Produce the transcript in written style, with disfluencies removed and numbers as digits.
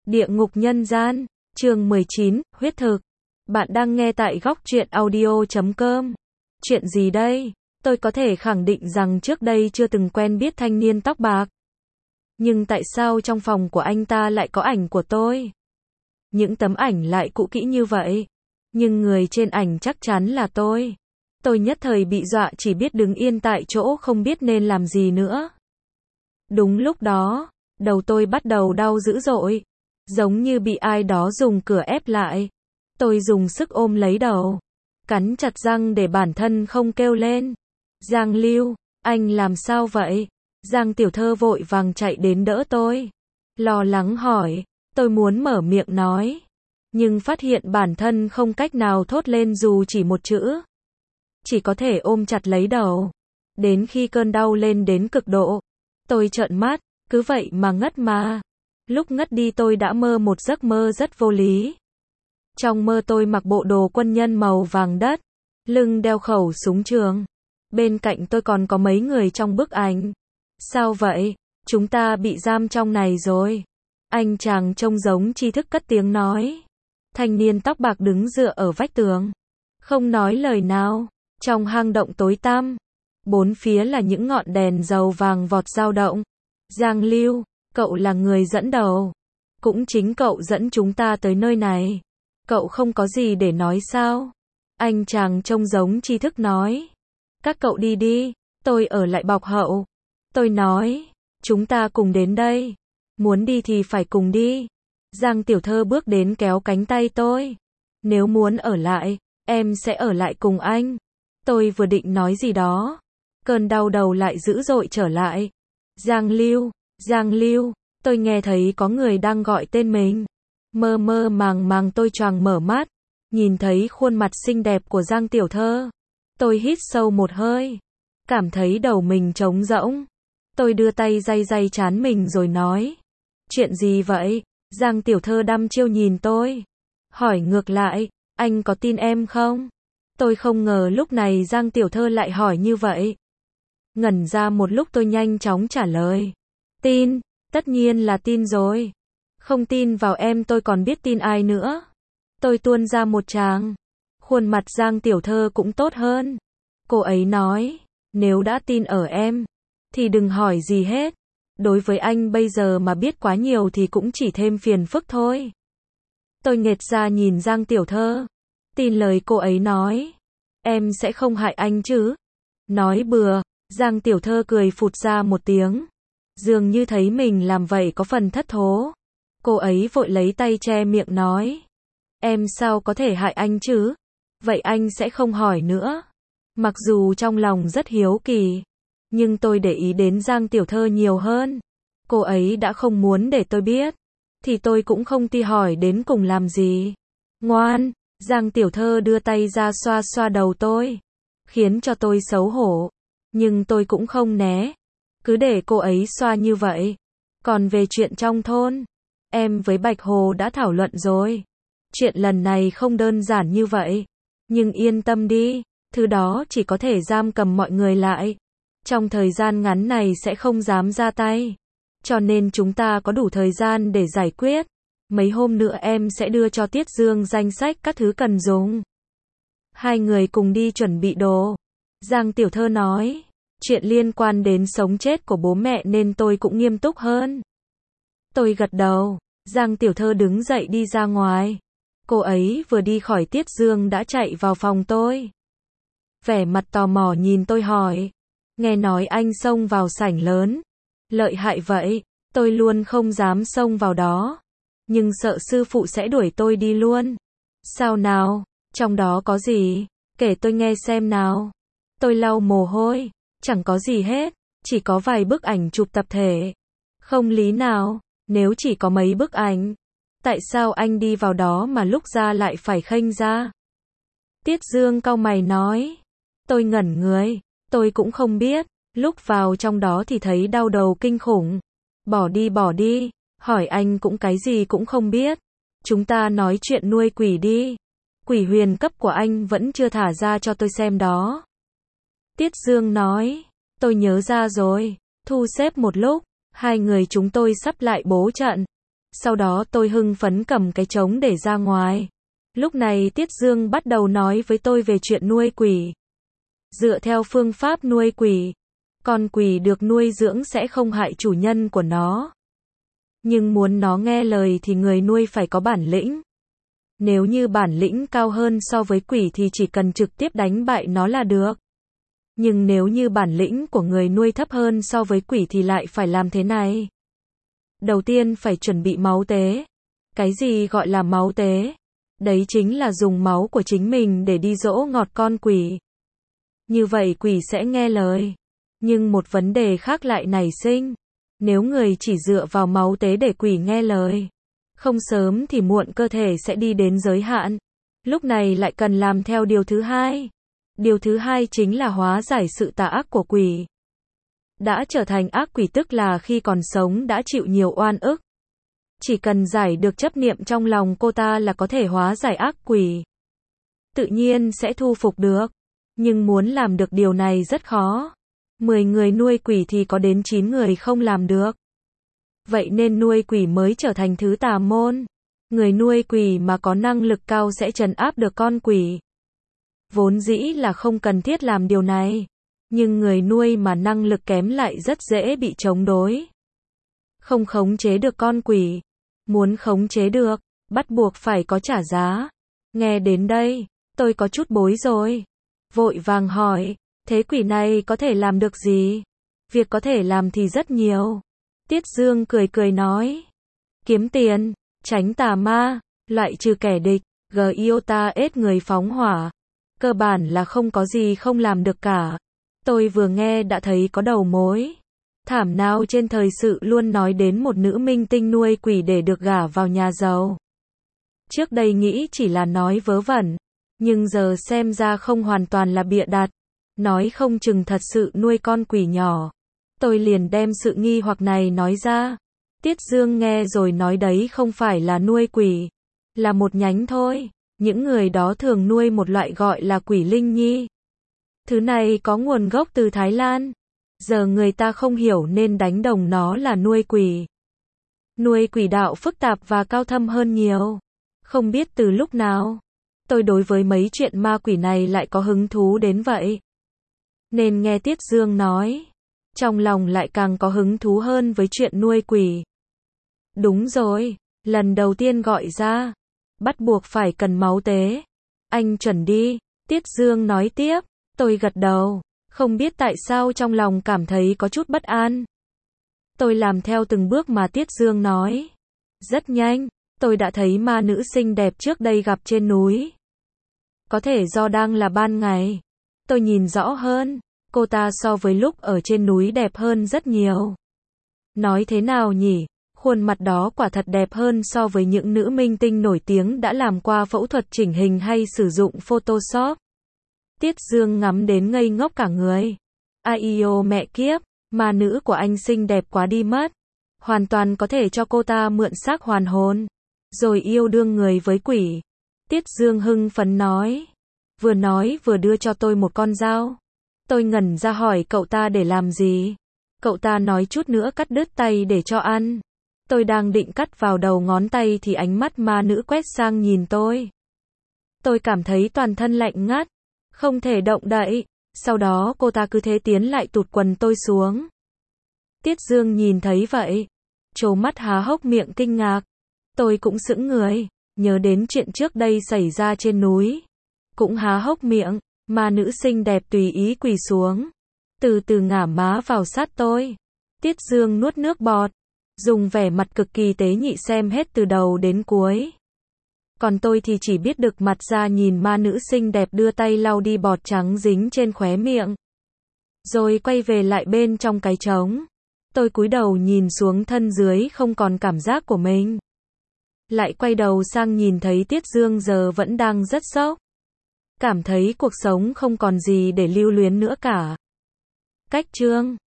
Địa ngục nhân gian, chương 19, huyết thực. Bạn đang nghe tại góc truyện audio.com. Chuyện gì đây? Tôi có thể khẳng định rằng trước đây chưa từng quen biết thanh niên tóc bạc. Nhưng tại sao trong phòng của anh ta lại có ảnh của tôi? Những tấm ảnh lại cũ kỹ như vậy. Nhưng người trên ảnh chắc chắn là tôi. Tôi nhất thời bị dọa chỉ biết đứng yên tại chỗ không biết nên làm gì nữa. Đúng lúc đó, đầu tôi bắt đầu đau dữ dội. Giống như bị ai đó dùng cửa ép lại. Tôi dùng sức ôm lấy đầu. Cắn chặt răng để bản thân không kêu lên. Giang Lưu, anh làm sao vậy? Giang Tiểu Thơ vội vàng chạy đến đỡ tôi. Lo lắng hỏi, tôi muốn mở miệng nói. Nhưng phát hiện bản thân không cách nào thốt lên dù chỉ một chữ. Chỉ có thể ôm chặt lấy đầu. Đến khi cơn đau lên đến cực độ. Tôi trợn mắt, cứ vậy mà ngất mà. Lúc ngất đi tôi đã mơ một giấc mơ rất vô lý. Trong mơ tôi mặc bộ đồ quân nhân màu vàng đất, lưng đeo khẩu súng trường. Bên cạnh tôi còn có mấy người trong bức ảnh. Sao vậy? Chúng ta bị giam trong này rồi. Anh chàng trông giống tri thức cất tiếng nói. Thanh niên tóc bạc đứng dựa ở vách tường. Không nói lời nào. Trong hang động tối tăm. Bốn phía là những ngọn đèn dầu vàng vọt dao động. Giang Lưu, cậu là người dẫn đầu. Cũng chính cậu dẫn chúng ta tới nơi này. Cậu không có gì để nói sao? Anh chàng trông giống tri thức nói. Các cậu đi đi, tôi ở lại bọc hậu. Tôi nói, chúng ta cùng đến đây. Muốn đi thì phải cùng đi. Giang Tiểu Thơ bước đến kéo cánh tay tôi. Nếu muốn ở lại, em sẽ ở lại cùng anh. Tôi vừa định nói gì đó. Cơn đau đầu lại dữ dội trở lại. Giang Lưu, tôi nghe thấy có người đang gọi tên mình. Mơ mơ màng màng tôi choàng mở mắt. Nhìn thấy khuôn mặt xinh đẹp của Giang Tiểu Thơ. Tôi hít sâu một hơi. Cảm thấy đầu mình trống rỗng. Tôi đưa tay day trán mình rồi nói. Chuyện gì vậy? Giang Tiểu Thơ đăm chiêu nhìn tôi. Hỏi ngược lại, anh có tin em không? Tôi không ngờ lúc này Giang Tiểu Thơ lại hỏi như vậy. Ngẩn ra một lúc tôi nhanh chóng trả lời. Tin, tất nhiên là tin rồi. Không tin vào em tôi còn biết tin ai nữa. Tôi tuôn ra một tràng. Khuôn mặt Giang Tiểu Thơ cũng tốt hơn. Cô ấy nói, nếu đã tin ở em, thì đừng hỏi gì hết. Đối với anh bây giờ mà biết quá nhiều thì cũng chỉ thêm phiền phức thôi. Tôi nghệt ra nhìn Giang Tiểu Thơ. Tin lời cô ấy nói. Em sẽ không hại anh chứ? Nói bừa. Giang Tiểu Thơ cười phụt ra một tiếng. Dường như thấy mình làm vậy có phần thất thố. Cô ấy vội lấy tay che miệng nói. Em sao có thể hại anh chứ? Vậy anh sẽ không hỏi nữa. Mặc dù trong lòng rất hiếu kỳ. Nhưng tôi để ý đến Giang Tiểu Thơ nhiều hơn. Cô ấy đã không muốn để tôi biết. Thì tôi cũng không ti hỏi đến cùng làm gì. Ngoan, Giang Tiểu Thơ đưa tay ra xoa xoa đầu tôi. Khiến cho tôi xấu hổ. Nhưng tôi cũng không né. Cứ để cô ấy xoa như vậy. Còn về chuyện trong thôn, em với Bạch Hồ đã thảo luận rồi. Chuyện lần này không đơn giản như vậy. Nhưng yên tâm đi, thứ đó chỉ có thể giam cầm mọi người lại. Trong thời gian ngắn này sẽ không dám ra tay. Cho nên chúng ta có đủ thời gian để giải quyết. Mấy hôm nữa em sẽ đưa cho Tiết Dương danh sách các thứ cần dùng. Hai người cùng đi chuẩn bị đồ. Giang Tiểu Thơ nói. Chuyện liên quan đến sống chết của bố mẹ nên tôi cũng nghiêm túc hơn. Tôi gật đầu. Giang Tiểu Thơ đứng dậy đi ra ngoài. Cô ấy vừa đi khỏi Tiết Dương đã chạy vào phòng tôi. Vẻ mặt tò mò nhìn tôi hỏi. Nghe nói anh xông vào sảnh lớn. Lợi hại vậy, tôi luôn không dám xông vào đó. Nhưng sợ sư phụ sẽ đuổi tôi đi luôn. Sao nào, trong đó có gì? Kể tôi nghe xem nào. Tôi lau mồ hôi. Chẳng có gì hết, chỉ có vài bức ảnh chụp tập thể. Không lý nào, nếu chỉ có mấy bức ảnh. Tại sao anh đi vào đó mà lúc ra lại phải khênh ra? Tiết Dương cau mày nói. Tôi ngẩn người, tôi cũng không biết. Lúc vào trong đó thì thấy đau đầu kinh khủng. Bỏ đi, hỏi anh cũng cái gì cũng không biết. Chúng ta nói chuyện nuôi quỷ đi. Quỷ huyền cấp của anh vẫn chưa thả ra cho tôi xem đó. Tiết Dương nói. Tôi nhớ ra rồi. Thu xếp một lúc. Hai người chúng tôi sắp lại bố trận. Sau đó tôi hưng phấn cầm cái trống để ra ngoài. Lúc này Tiết Dương bắt đầu nói với tôi về chuyện nuôi quỷ. Dựa theo phương pháp nuôi quỷ, con quỷ được nuôi dưỡng sẽ không hại chủ nhân của nó. Nhưng muốn nó nghe lời thì người nuôi phải có bản lĩnh. Nếu như bản lĩnh cao hơn so với quỷ thì chỉ cần trực tiếp đánh bại nó là được. Nhưng nếu như bản lĩnh của người nuôi thấp hơn so với quỷ thì lại phải làm thế này. Đầu tiên phải chuẩn bị máu tế. Cái gì gọi là máu tế? Đấy chính là dùng máu của chính mình để đi dỗ ngọt con quỷ. Như vậy quỷ sẽ nghe lời. Nhưng một vấn đề khác lại nảy sinh. Nếu người chỉ dựa vào máu tế để quỷ nghe lời, không sớm thì muộn cơ thể sẽ đi đến giới hạn. Lúc này lại cần làm theo điều thứ hai. Điều thứ hai chính là hóa giải sự tà ác của quỷ. Đã trở thành ác quỷ tức là khi còn sống đã chịu nhiều oan ức. Chỉ cần giải được chấp niệm trong lòng cô ta là có thể hóa giải ác quỷ. Tự nhiên sẽ thu phục được. Nhưng muốn làm được điều này rất khó. 10 người nuôi quỷ thì có đến 9 người không làm được. Vậy nên nuôi quỷ mới trở thành thứ tà môn. Người nuôi quỷ mà có năng lực cao sẽ trấn áp được con quỷ. Vốn dĩ là không cần thiết làm điều này. Nhưng người nuôi mà năng lực kém lại rất dễ bị chống đối. Không khống chế được con quỷ. Muốn khống chế được, bắt buộc phải có trả giá. Nghe đến đây, tôi có chút bối rồi. Vội vàng hỏi, thế quỷ này có thể làm được gì? Việc có thể làm thì rất nhiều. Tiết Dương cười cười nói. Kiếm tiền, tránh tà ma, loại trừ kẻ địch, Giota ết người phóng hỏa. Cơ bản là không có gì không làm được cả. Tôi vừa nghe đã thấy có đầu mối. Thảm nào trên thời sự luôn nói đến một nữ minh tinh nuôi quỷ để được gả vào nhà giàu. Trước đây nghĩ chỉ là nói vớ vẩn, nhưng giờ xem ra không hoàn toàn là bịa đặt. Nói không chừng thật sự nuôi con quỷ nhỏ. Tôi liền đem sự nghi hoặc này nói ra. Tiết Dương nghe rồi nói đấy không phải là nuôi quỷ, là một nhánh thôi. Những người đó thường nuôi một loại gọi là quỷ linh nhi. Thứ này có nguồn gốc từ Thái Lan. Giờ người ta không hiểu nên đánh đồng nó là nuôi quỷ. Nuôi quỷ đạo phức tạp và cao thâm hơn nhiều. Không biết từ lúc nào, tôi đối với mấy chuyện ma quỷ này lại có hứng thú đến vậy. Nên nghe Tiết Dương nói, trong lòng lại càng có hứng thú hơn với chuyện nuôi quỷ. Đúng rồi, lần đầu tiên gọi ra, bắt buộc phải cần máu tế. Anh chuẩn đi, Tiết Dương nói tiếp, tôi gật đầu, không biết tại sao trong lòng cảm thấy có chút bất an. Tôi làm theo từng bước mà Tiết Dương nói. Rất nhanh, tôi đã thấy ma nữ xinh đẹp trước đây gặp trên núi. Có thể do đang là ban ngày. Tôi nhìn rõ hơn, cô ta so với lúc ở trên núi đẹp hơn rất nhiều. Nói thế nào nhỉ? Khuôn mặt đó quả thật đẹp hơn so với những nữ minh tinh nổi tiếng đã làm qua phẫu thuật chỉnh hình hay sử dụng Photoshop. Tiết Dương ngắm đến ngây ngốc cả người. Aiyo mẹ kiếp, ma nữ của anh xinh đẹp quá đi mất. Hoàn toàn có thể cho cô ta mượn xác hoàn hồn, rồi yêu đương người với quỷ. Tiết Dương hưng phấn nói. Nói vừa đưa cho tôi một con dao. Tôi ngẩn ra hỏi cậu ta để làm gì. Cậu ta nói chút nữa cắt đứt tay để cho ăn. Tôi đang định cắt vào đầu ngón tay thì ánh mắt ma nữ quét sang nhìn tôi. Tôi cảm thấy toàn thân lạnh ngắt, không thể động đậy. Sau đó cô ta cứ thế tiến lại tụt quần tôi xuống. Tiết Dương nhìn thấy vậy, trố mắt há hốc miệng kinh ngạc. Tôi cũng sững người, nhớ đến chuyện trước đây xảy ra trên núi. Cũng há hốc miệng, ma nữ xinh đẹp tùy ý quỳ xuống. Từ từ ngả má vào sát tôi. Tiết Dương nuốt nước bọt, dùng vẻ mặt cực kỳ tế nhị xem hết từ đầu đến cuối. Còn tôi thì chỉ biết đực mặt ra nhìn ma nữ xinh đẹp đưa tay lau đi bọt trắng dính trên khóe miệng. Rồi quay về lại bên trong cái trống. Tôi cúi đầu nhìn xuống thân dưới không còn cảm giác của mình. Lại quay đầu sang nhìn thấy Tiết Dương giờ vẫn đang rất sốc. Cảm thấy cuộc sống không còn gì để lưu luyến nữa cả. Cách chương